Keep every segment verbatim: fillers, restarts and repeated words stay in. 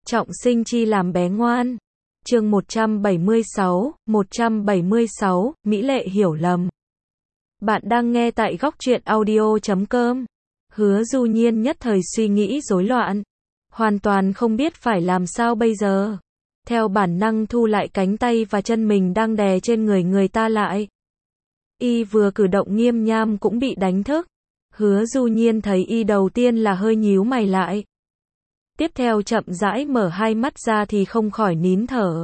Trọng sinh chi làm bé ngoan. Chương một trăm bảy mươi sáu, một trăm bảy mươi sáu, Mỹ Lệ hiểu lầm. Bạn đang nghe tại góc truyện audio chấm com. Hứa Du Nhiên nhất thời suy nghĩ rối loạn, hoàn toàn không biết phải làm sao bây giờ. Theo bản năng thu lại cánh tay và chân mình đang đè trên người người ta lại. Y vừa cử động Nghiêm Nham cũng bị đánh thức. Hứa Du Nhiên thấy y đầu tiên là hơi nhíu mày lại. Tiếp theo chậm rãi mở hai mắt ra thì không khỏi nín thở.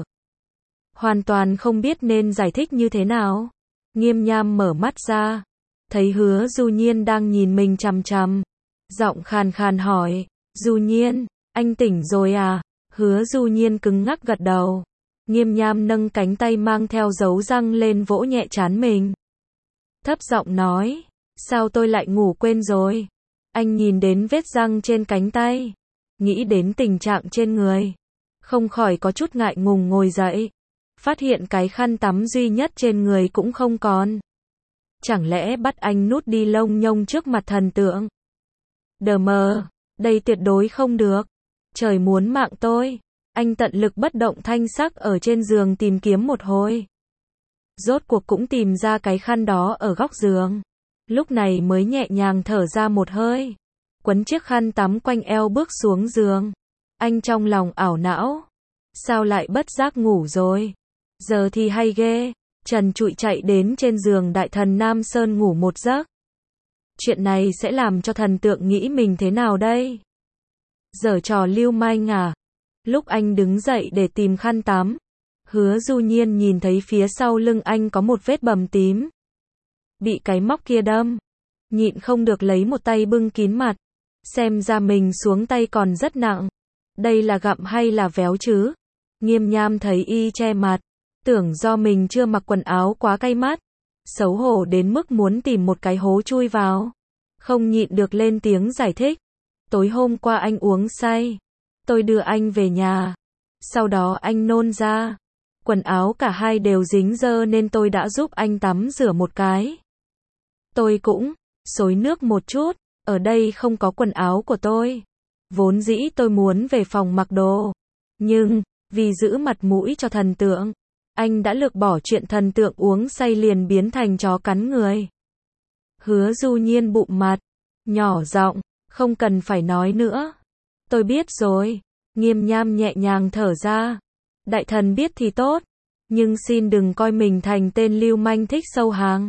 Hoàn toàn không biết nên giải thích như thế nào. Nghiêm Nham mở mắt ra, thấy Hứa Du Nhiên đang nhìn mình chằm chằm. Giọng khàn khàn hỏi, Du Nhiên, anh tỉnh rồi à? Hứa Du Nhiên cứng ngắc gật đầu. Nghiêm Nham nâng cánh tay mang theo dấu răng lên vỗ nhẹ trán mình. Thấp giọng nói, sao tôi lại ngủ quên rồi? Anh nhìn đến vết răng trên cánh tay, nghĩ đến tình trạng trên người, không khỏi có chút ngại ngùng ngồi dậy. Phát hiện cái khăn tắm duy nhất trên người cũng không còn. Chẳng lẽ bắt anh nút đi lông nhông trước mặt thần tượng? Đờ mờ, đây tuyệt đối không được. Trời muốn mạng tôi. Anh tận lực bất động thanh sắc ở trên giường tìm kiếm một hồi. Rốt cuộc cũng tìm ra cái khăn đó ở góc giường. Lúc này mới nhẹ nhàng thở ra một hơi. Quấn chiếc khăn tắm quanh eo bước xuống giường. Anh trong lòng ảo não. Sao lại bất giác ngủ rồi? Giờ thì hay ghê. Trần trụi chạy đến trên giường đại thần Nam Sơn ngủ một giấc. Chuyện này sẽ làm cho thần tượng nghĩ mình thế nào đây? Giở trò lưu manh à? Lúc anh đứng dậy để tìm khăn tắm, Hứa Du Nhiên nhìn thấy phía sau lưng anh có một vết bầm tím. Bị cái móc kia đâm. Nhịn không được lấy một tay bưng kín mặt. Xem ra mình xuống tay còn rất nặng. Đây là gặm hay là véo chứ? Nghiêm Nham thấy y che mặt, tưởng do mình chưa mặc quần áo quá cay mắt. Xấu hổ đến mức muốn tìm một cái hố chui vào. Không nhịn được lên tiếng giải thích. Tối hôm qua anh uống say. Tôi đưa anh về nhà. Sau đó anh nôn ra. Quần áo cả hai đều dính dơ nên tôi đã giúp anh tắm rửa một cái. Tôi cũng xối nước một chút. Ở đây không có quần áo của tôi. Vốn dĩ tôi muốn về phòng mặc đồ. Nhưng, vì giữ mặt mũi cho thần tượng, anh đã lược bỏ chuyện thần tượng uống say liền biến thành chó cắn người. Hứa Du Nhiên bụm mặt, nhỏ giọng, không cần phải nói nữa. Tôi biết rồi. Nghiêm Nham nhẹ nhàng thở ra. Đại thần biết thì tốt, nhưng xin đừng coi mình thành tên lưu manh thích sâu hàng.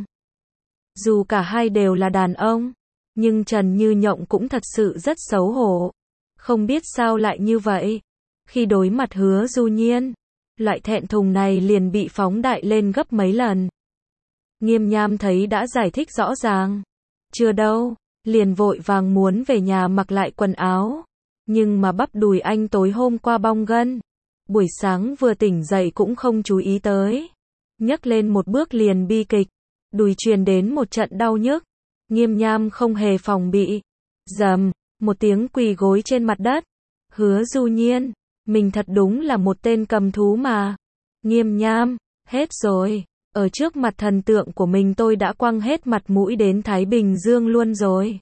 Dù cả hai đều là đàn ông, nhưng Trần Như Nhộng cũng thật sự rất xấu hổ. Không biết sao lại như vậy. Khi đối mặt Hứa Du Nhiên, loại thẹn thùng này liền bị phóng đại lên gấp mấy lần. Nghiêm Nham thấy đã giải thích rõ ràng. Chưa đâu, liền vội vàng muốn về nhà mặc lại quần áo. Nhưng mà bắp đùi anh tối hôm qua bong gân. Buổi sáng vừa tỉnh dậy cũng không chú ý tới. Nhấc lên một bước liền bi kịch. Đùi truyền đến một trận đau nhức. Nghiêm Nham không hề phòng bị. Dầm, một tiếng quỳ gối trên mặt đất. Hứa Du Nhiên, mình thật đúng là một tên cầm thú mà. Nghiêm Nham, hết rồi. Ở trước mặt thần tượng của mình tôi đã quăng hết mặt mũi đến Thái Bình Dương luôn rồi.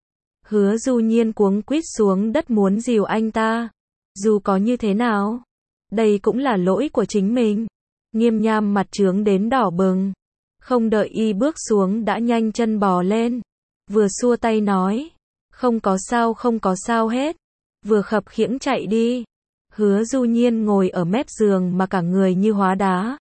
Hứa Du Nhiên cuống quýt xuống đất muốn dìu anh ta. Dù có như thế nào, đây cũng là lỗi của chính mình. Nghiêm Nham mặt trướng đến đỏ bừng. Không đợi y bước xuống đã nhanh chân bò lên. Vừa xua tay nói, không có sao không có sao hết. Vừa khập khiễng chạy đi. Hứa Du Nhiên ngồi ở mép giường mà cả người như hóa đá.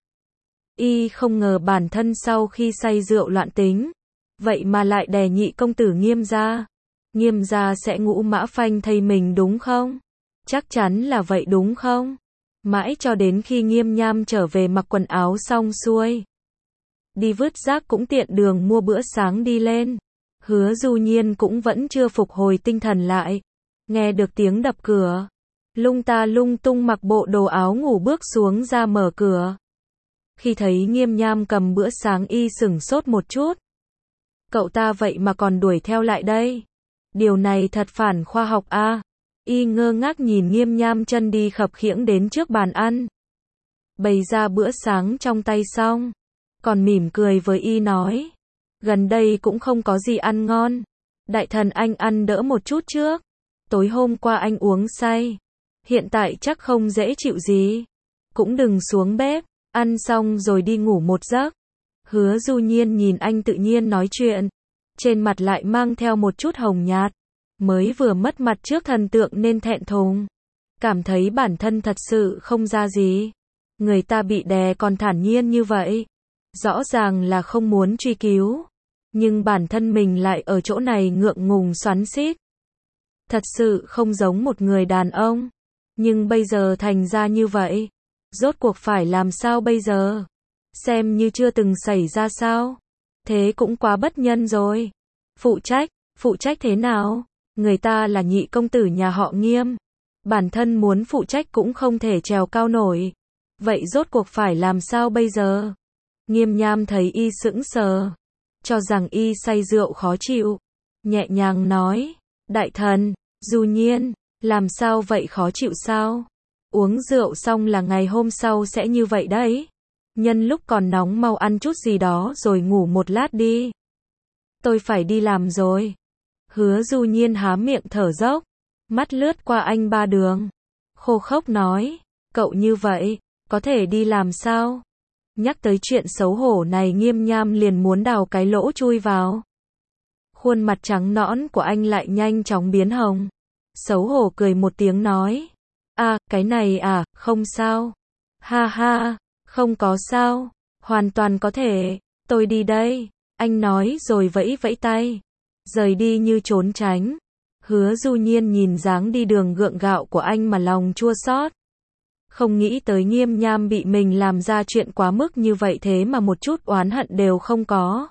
Y không ngờ bản thân sau khi say rượu loạn tính, vậy mà lại đè nhị công tử Nghiêm gia. Nghiêm gia sẽ ngũ mã phanh thây mình đúng không? Chắc chắn là vậy đúng không? Mãi cho đến khi Nghiêm Nham trở về mặc quần áo xong xuôi, đi vứt rác cũng tiện đường mua bữa sáng đi lên. Hứa Du Nhiên cũng vẫn chưa phục hồi tinh thần lại. Nghe được tiếng đập cửa, lung ta lung tung mặc bộ đồ áo ngủ bước xuống ra mở cửa. Khi thấy Nghiêm Nham cầm bữa sáng y sửng sốt một chút. Cậu ta vậy mà còn đuổi theo lại đây. Điều này thật phản khoa học a. À. Y ngơ ngác nhìn Nghiêm Nham chân đi khập khiễng đến trước bàn ăn. Bày ra bữa sáng trong tay xong. Còn mỉm cười với y nói. Gần đây cũng không có gì ăn ngon. Đại thần anh ăn đỡ một chút trước. Tối hôm qua anh uống say. hiện tại chắc không dễ chịu gì. Cũng đừng xuống bếp, ăn xong rồi đi ngủ một giấc. Hứa Du Nhiên nhìn anh tự nhiên nói chuyện, trên mặt lại mang theo một chút hồng nhạt. Mới vừa mất mặt trước thần tượng nên thẹn thùng. Cảm thấy bản thân thật sự không ra gì. Người ta bị đè còn thản nhiên như vậy. Rõ ràng là không muốn truy cứu. Nhưng bản thân mình lại ở chỗ này ngượng ngùng xoắn xít. Thật sự không giống một người đàn ông. Nhưng bây giờ thành ra như vậy. Rốt cuộc phải làm sao bây giờ? Xem như chưa từng xảy ra sao? Thế cũng quá bất nhân rồi. Phụ trách, phụ trách thế nào? Người ta là nhị công tử nhà họ Nghiêm. Bản thân muốn phụ trách cũng không thể trèo cao nổi. Vậy rốt cuộc phải làm sao bây giờ? Nghiêm Nham thấy y sững sờ. Cho rằng y say rượu khó chịu. Nhẹ nhàng nói. Đại thần, Du Nhiên, làm sao vậy khó chịu sao? Uống rượu xong là ngày hôm sau sẽ như vậy đấy. Nhân lúc còn nóng mau ăn chút gì đó rồi ngủ một lát đi. Tôi phải đi làm rồi. Hứa Du Nhiên há miệng thở dốc. Mắt lướt qua anh Ba Đường. Khô khốc nói. Cậu như vậy, có thể đi làm sao? Nhắc tới chuyện xấu hổ này Nghiêm Nham liền muốn đào cái lỗ chui vào. Khuôn mặt trắng nõn của anh lại nhanh chóng biến hồng. Xấu hổ cười một tiếng nói. À, cái này à, không sao. Ha ha, không có sao. Hoàn toàn có thể. Tôi đi đây. Anh nói rồi vẫy vẫy tay. Rời đi như trốn tránh. Hứa Du Nhiên nhìn dáng đi đường gượng gạo của anh mà lòng chua xót. Không nghĩ tới Nghiêm Nham bị mình làm ra chuyện quá mức như vậy thế mà một chút oán hận đều không có.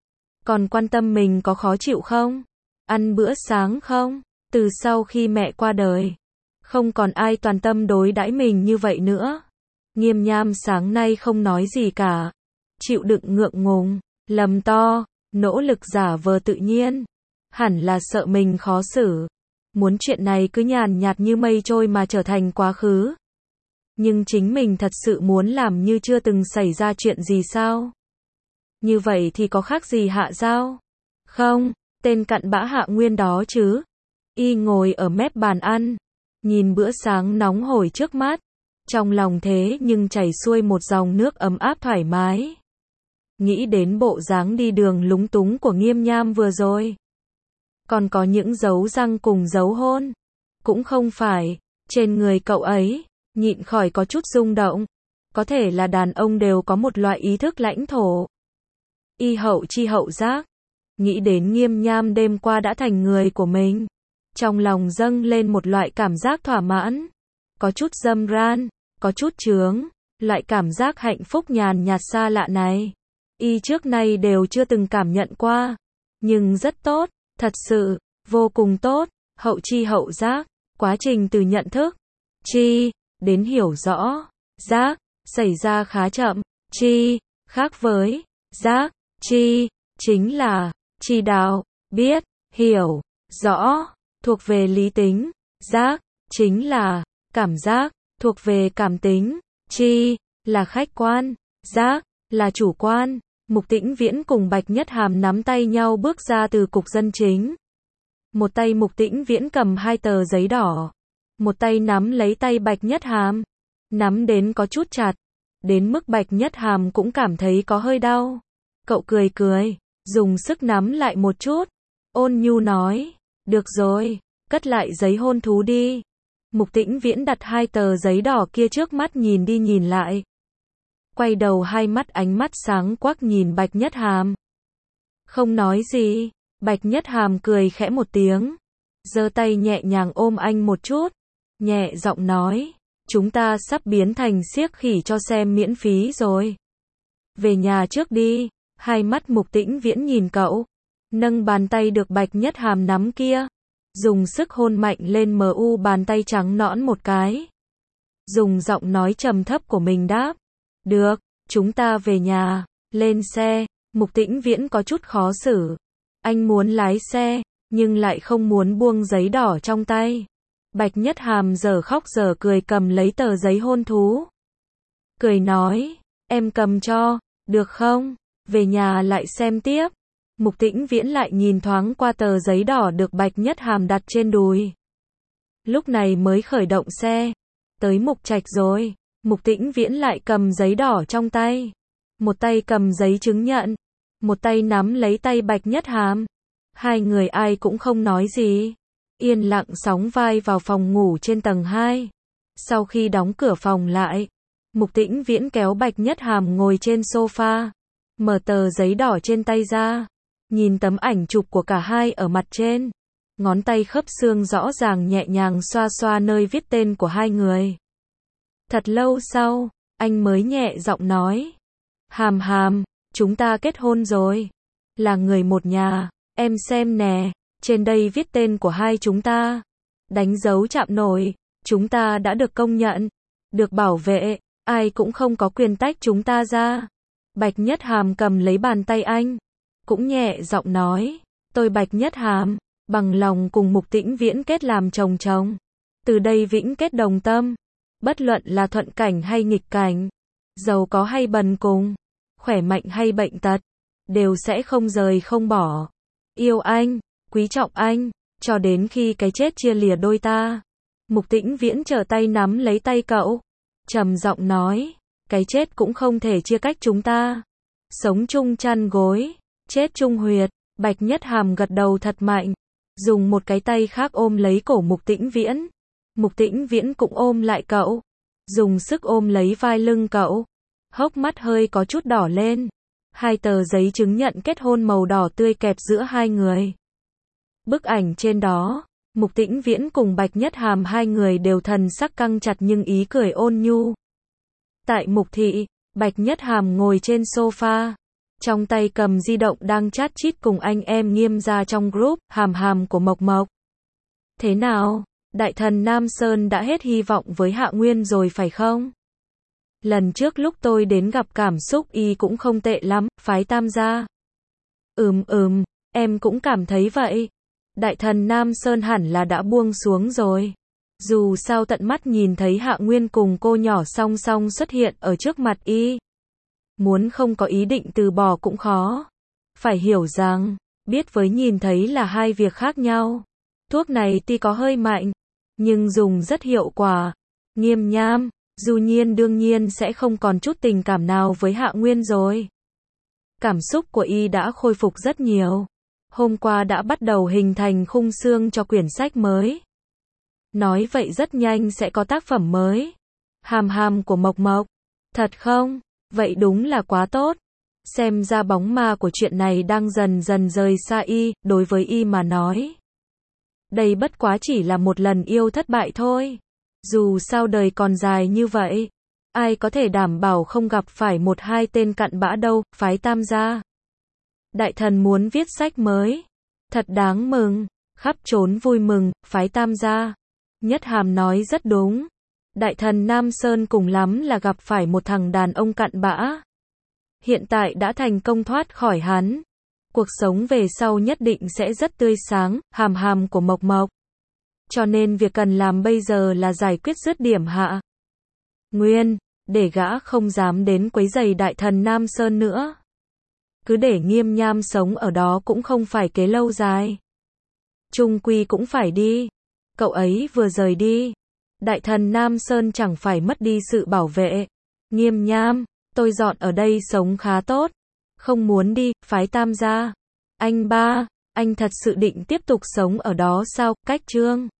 Còn quan tâm mình có khó chịu không? Ăn bữa sáng không? Từ sau khi mẹ qua đời, không còn ai toàn tâm đối đãi mình như vậy nữa. Nghiêm Nham sáng nay không nói gì cả. Chịu đựng ngượng ngùng, lầm to, nỗ lực giả vờ tự nhiên. Hẳn là sợ mình khó xử. Muốn chuyện này cứ nhàn nhạt như mây trôi mà trở thành quá khứ. Nhưng chính mình thật sự muốn làm như chưa từng xảy ra chuyện gì sao? Như vậy thì có khác gì Hạ Giao? Không, tên cặn bã Hạ Nguyên đó chứ. Y ngồi ở mép bàn ăn, nhìn bữa sáng nóng hổi trước mắt. Trong lòng thế nhưng chảy xuôi một dòng nước ấm áp thoải mái. Nghĩ đến bộ dáng đi đường lúng túng của Nghiêm Nham vừa rồi. Còn có những dấu răng cùng dấu hôn. Cũng không phải, trên người cậu ấy, nhịn khỏi có chút rung động. Có thể là đàn ông đều có một loại ý thức lãnh thổ. Y hậu chi hậu giác. Nghĩ đến Nghiêm Nham đêm qua đã thành người của mình. Trong lòng dâng lên một loại cảm giác thỏa mãn. Có chút dâm ran, có chút chướng. Loại cảm giác hạnh phúc nhàn nhạt xa lạ này. Y trước nay đều chưa từng cảm nhận qua. Nhưng rất tốt, thật sự, vô cùng tốt. Hậu chi hậu giác. Quá trình từ nhận thức, chi, đến hiểu rõ, giác, xảy ra khá chậm. Chi, khác với, giác, chi, chính là, chi đạo, biết, hiểu, rõ, thuộc về lý tính. Giác, chính là, cảm giác, thuộc về cảm tính. Chi, là khách quan. Giác, là chủ quan. Mục Tĩnh Viễn cùng Bạch Nhất Hàm nắm tay nhau bước ra từ cục dân chính. Một tay Mục Tĩnh Viễn cầm hai tờ giấy đỏ. Một tay nắm lấy tay Bạch Nhất Hàm. Nắm đến có chút chặt. Đến mức Bạch Nhất Hàm cũng cảm thấy có hơi đau. Cậu cười cười, dùng sức nắm lại một chút. Ôn nhu nói, được rồi, cất lại giấy hôn thú đi. Mục Tĩnh Viễn đặt hai tờ giấy đỏ kia trước mắt nhìn đi nhìn lại. Quay đầu hai mắt ánh mắt sáng quắc nhìn Bạch Nhất Hàm. Không nói gì, Bạch Nhất Hàm cười khẽ một tiếng. Giơ tay nhẹ nhàng ôm anh một chút. Nhẹ giọng nói, chúng ta sắp biến thành xiếc khỉ cho xem miễn phí rồi. Về nhà trước đi. Hai mắt Mục Tĩnh Viễn nhìn cậu. Nâng bàn tay được Bạch Nhất Hàm nắm kia. Dùng sức hôn mạnh lên mờ u bàn tay trắng nõn một cái. Dùng giọng nói trầm thấp của mình đáp. Được, chúng ta về nhà. Lên xe. Mục Tĩnh Viễn có chút khó xử. Anh muốn lái xe, nhưng lại không muốn buông giấy đỏ trong tay. Bạch Nhất Hàm giờ khóc giờ cười cầm lấy tờ giấy hôn thú. Cười nói, em cầm cho, được không? Về nhà lại xem tiếp. Mục Tĩnh Viễn lại nhìn thoáng qua tờ giấy đỏ được Bạch Nhất Hàm đặt trên đùi. lúc này mới khởi động xe. Tới Mục Trạch rồi. Mục Tĩnh Viễn lại cầm giấy đỏ trong tay. Một tay cầm giấy chứng nhận. Một tay nắm lấy tay Bạch Nhất Hàm. Hai người ai cũng không nói gì. Yên lặng sóng vai vào phòng ngủ trên tầng hai. Sau khi đóng cửa phòng lại, Mục Tĩnh Viễn kéo Bạch Nhất Hàm ngồi trên sofa. Mở tờ giấy đỏ trên tay ra. Nhìn tấm ảnh chụp của cả hai ở mặt trên. Ngón tay khớp xương rõ ràng nhẹ nhàng xoa xoa nơi viết tên của hai người. Thật lâu sau, anh mới nhẹ giọng nói. Hàm Hàm, chúng ta kết hôn rồi. Là người một nhà, em xem nè, trên đây viết tên của hai chúng ta. Đánh dấu chạm nổi, chúng ta đã được công nhận, được bảo vệ, ai cũng không có quyền tách chúng ta ra. Bạch Nhất Hàm cầm lấy bàn tay anh, cũng nhẹ giọng nói. Tôi Bạch Nhất Hàm, bằng lòng cùng Mục Tĩnh Viễn kết làm chồng chồng. Từ đây vĩnh kết đồng tâm. Bất luận là thuận cảnh hay nghịch cảnh, giàu có hay bần cùng, khỏe mạnh hay bệnh tật, đều sẽ không rời không bỏ. Yêu anh, quý trọng anh, cho đến khi cái chết chia lìa đôi ta. Mục Tĩnh Viễn trở tay nắm lấy tay cậu, trầm giọng nói, cái chết cũng không thể chia cách chúng ta. Sống chung chăn gối, chết chung huyệt. Bạch Nhất Hàm gật đầu thật mạnh, dùng một cái tay khác ôm lấy cổ Mục Tĩnh Viễn. Mục Tĩnh Viễn cũng ôm lại cậu, dùng sức ôm lấy vai lưng cậu, hốc mắt hơi có chút đỏ lên. Hai tờ giấy chứng nhận kết hôn màu đỏ tươi kẹp giữa hai người. Bức ảnh trên đó, Mục Tĩnh Viễn cùng Bạch Nhất Hàm hai người đều thần sắc căng chặt nhưng ý cười ôn nhu. Tại Mục thị, Bạch Nhất Hàm ngồi trên sofa, trong tay cầm di động đang chat chít cùng anh em Nghiêm gia trong group Hàm Hàm của Mộc Mộc. Thế nào? Đại thần Nam Sơn đã hết hy vọng với Hạ Nguyên rồi phải không? Lần trước lúc tôi đến gặp cảm xúc y cũng không tệ lắm, phái Tam gia. Ừm ừm, em cũng cảm thấy vậy. Đại thần Nam Sơn hẳn là đã buông xuống rồi. Dù sao tận mắt nhìn thấy Hạ Nguyên cùng cô nhỏ song song xuất hiện ở trước mặt y. Muốn không có ý định từ bỏ cũng khó. Phải hiểu rằng, biết với nhìn thấy là hai việc khác nhau. Thuốc này tuy có hơi mạnh, nhưng dùng rất hiệu quả. Nghiêm Nham, Du Nhiên đương nhiên sẽ không còn chút tình cảm nào với Hạ Nguyên rồi. Cảm xúc của y đã khôi phục rất nhiều. Hôm qua đã bắt đầu hình thành khung xương cho quyển sách mới. Nói vậy rất nhanh sẽ có tác phẩm mới. Hàm Hàm của Mộc Mộc. Thật không? Vậy đúng là quá tốt. Xem ra bóng ma của chuyện này đang dần dần rời xa y, đối với y mà nói. Đây bất quá chỉ là một lần yêu thất bại thôi. Dù sao đời còn dài như vậy, ai có thể đảm bảo không gặp phải một hai tên cặn bã đâu, phái Tam gia. Đại thần muốn viết sách mới. Thật đáng mừng, khắp trốn vui mừng, phái Tam gia. Nhất Hàm nói rất đúng. Đại thần Nam Sơn cùng lắm là gặp phải một thằng đàn ông cặn bã. Hiện tại đã thành công thoát khỏi hắn. Cuộc sống về sau nhất định sẽ rất tươi sáng, Hàm Hàm của Mộc Mộc. Cho nên việc cần làm bây giờ là giải quyết dứt điểm Hạ Nguyên, để gã không dám đến quấy rầy đại thần Nam Sơn nữa. Cứ để Nghiêm Nham sống ở đó cũng không phải kế lâu dài. Trung quy cũng phải đi. Cậu ấy vừa rời đi, đại thần Nam Sơn chẳng phải mất đi sự bảo vệ. Nghiêm Nham, tôi dọn ở đây sống khá tốt. Không muốn đi, phái Tam gia. Anh ba, anh thật sự định tiếp tục sống ở đó sao? Cách Trương